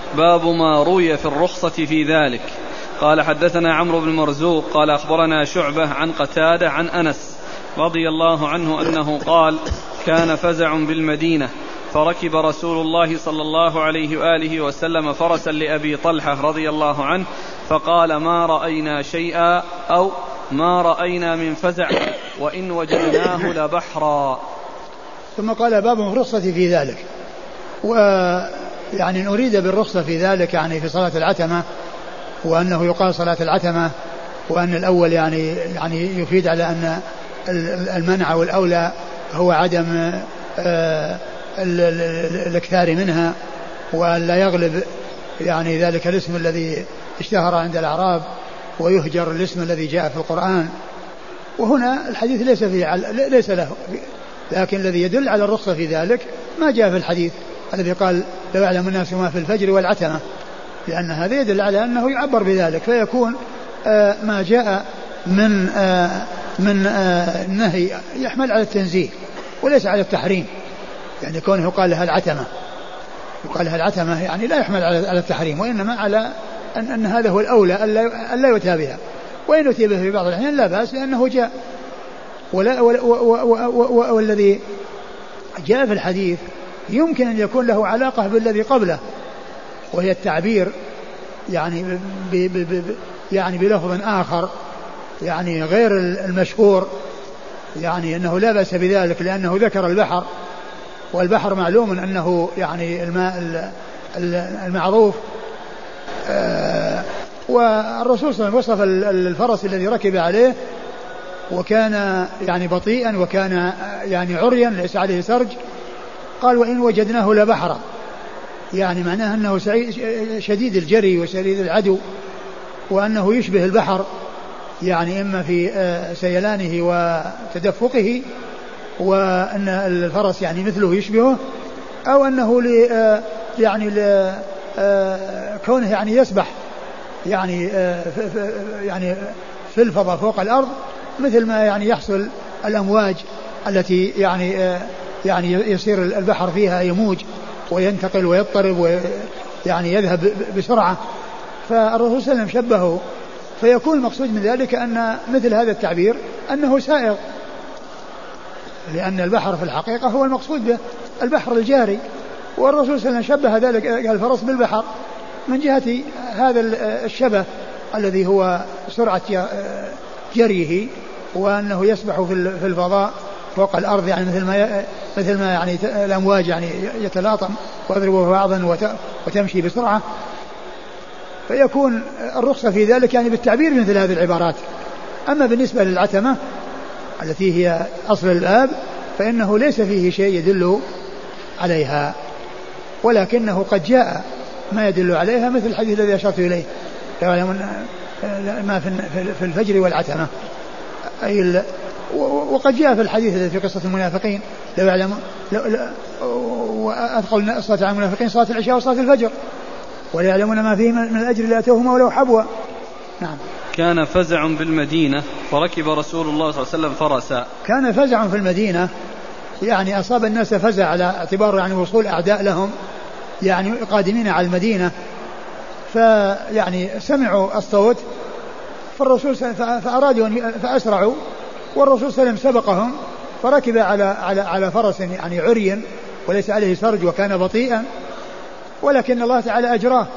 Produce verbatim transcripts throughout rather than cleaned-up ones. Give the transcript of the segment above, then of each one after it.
باب ما روي في الرخصة في ذلك. قال حدثنا عمرو بن مرزوق قال أخبرنا شعبة عن قتادة عن أنس رضي الله عنه أنه قال كان فزع بالمدينة فركب رسول الله صلى الله عليه وآله وسلم فرسا لأبي طلحة رضي الله عنه فقال ما رأينا شيئا أو ما رأينا من فزع وإن وجدناه لبحرا. ثم قال باب الرخصة في ذلك. ويعني نريد بالرخصة في ذلك يعني في صلاة العتمة، وأنه يقال صلاة العتمة، وأن الأول يعني يعني يفيد على أن المنع والأولى هو عدم الاكثار منها، وأن لا يغلب يعني ذلك الاسم الذي اشتهر عند الأعراب ويهجر الاسم الذي جاء في القرآن. وهنا الحديث ليس فيه ليس له، لكن الذي يدل على الرخصة في ذلك ما جاء في الحديث الذي قال لو يعلم الناس ما في الفجر والعتمة، لأن هذا يدل على أنه يعبر بذلك، فيكون آه ما جاء من آه من آه النهي يحمل على التنزيه وليس على التحريم. يعني كونه يقال لها العتمة يقال لها العتمة يعني لا يحمل على التحريم، وإنما على أن, أن هذا هو الأولى أن لا يؤتى بها، وإن أتي به في بعض الأحيان لا بأس لأنه جاء. ولا والذي جاء في الحديث يمكن أن يكون له علاقة بالذي قبله، وهي التعبير يعني ب ب ب يعني بلفظ آخر يعني غير المشهور، يعني أنه لا بأس بذلك لأنه ذكر البحر، والبحر معلوم أنه يعني الماء المعروف. آه والرسول صلى الله عليه وسلم وصف الفرس الذي ركب عليه وكان يعني بطيئا وكان يعني عريا ليس عليه سرج، قال وإن وجدناه لبحرا، يعني معناه أنه شديد الجري وشديد العدو، وأنه يشبه البحر يعني إما في سيلانه وتدفقه، وأن الفرس يعني مثله يشبهه، أو أنه ل يعني ل كونه يعني يسبح يعني يعني في الفضاء فوق الأرض مثل ما يعني يحصل الأمواج التي يعني يعني يصير البحر فيها يموج وينتقل ويضطرب ويعني يذهب بسرعة. فالرسول صلى الله عليه وسلم شبهه، فيكون المقصود من ذلك أن مثل هذا التعبير أنه سائغ، لأن البحر في الحقيقة هو المقصود به البحر الجاري، والرسول صلى الله عليه وسلم شبه ذلك الفرس بالبحر من جهة هذا الشبه الذي هو سرعة جريه، وأنه يسبح في الفضاء فوق الأرض يعني مثل ما مثل ما يعني الأمواج يعني يتلاطم ويضرب بعضا وتمشي بسرعة. فيكون الرخصة في ذلك يعني بالتعبير مثل هذه العبارات. أما بالنسبة للعتمة التي هي أصل الباب فإنه ليس فيه شيء يدل عليها، ولكنه قد جاء ما يدل عليها مثل الحديث الذي أشرت إليه ما في الفجر والعتمة، أي وقد جاء في الحديث الذي في قصة المنافقين لو يعلم وأثقل الصلاة على المنافقين صلاة العشاء وصلاة الفجر وليعلمون ما فيه من الأجر لأتوهما ولو حبوا. نعم. كان فزع بالمدينة فركب رسول الله صلى الله عليه وسلم فرسا. كان فزع في المدينة يعني أصاب الناس فزع على اعتبار يعني وصول أعداء لهم يعني قادمين على المدينة، فيعني سمعوا الصوت فالرسول فأرادوا فأسرعوا، والرسول صلى الله عليه وسلم سبقهم فركب على على على فرس يعني عري وليس عليه سرج وكان بطيئا، ولكن الله تعالى أجراه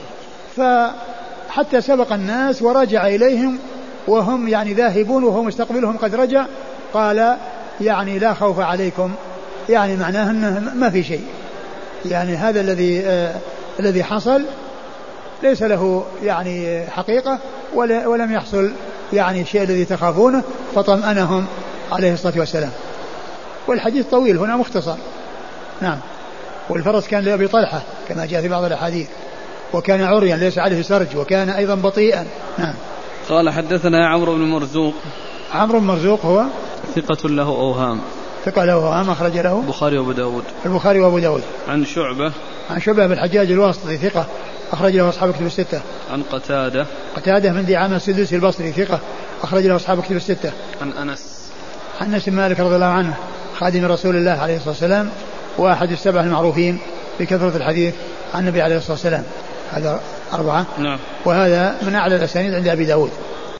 فحتى سبق الناس ورجع إليهم وهم يعني ذاهبون وهم مستقبلهم قد رجع، قال يعني لا خوف عليكم، يعني معناه أنه ما في شيء، يعني هذا الذي آه الذي حصل ليس له يعني حقيقة ولم يحصل يعني الشيء الذي تخافونه، فطمأنهم عليه الصلاة والسلام. والحديث طويل هنا مختصر. نعم. والفرس كان لأبي طلحة كما جاء في بعض الأحاديث، وكان عريا ليس عليه سرج وكان أيضا بطيئا. نعم. قال حدثنا عمرو بن مرزوق. عمرو بن مرزوق هو ثقة له أوهام. ثقة له أوهام أخرج له البخاري وأبو داود. البخاري وأبو داود. عن شعبة. عن شعبة بن الحجاج الواسطي ثقة أخرج له أصحاب كتب الستة. عن قتادة. قتادة من دعامة السدوسي البصري ثقة أخرج له أصحاب كتب الستة. عن أنس. عن أنس مالك رضي الله عنه خادم رسول الله عليه الصلاة والسلام وأحد السبع المعروفين بكثرة الحديث عن النبي عليه الصلاة والسلام. هذا أربعة. نعم. وهذا من أعلى الأسانيد عند أبي داود.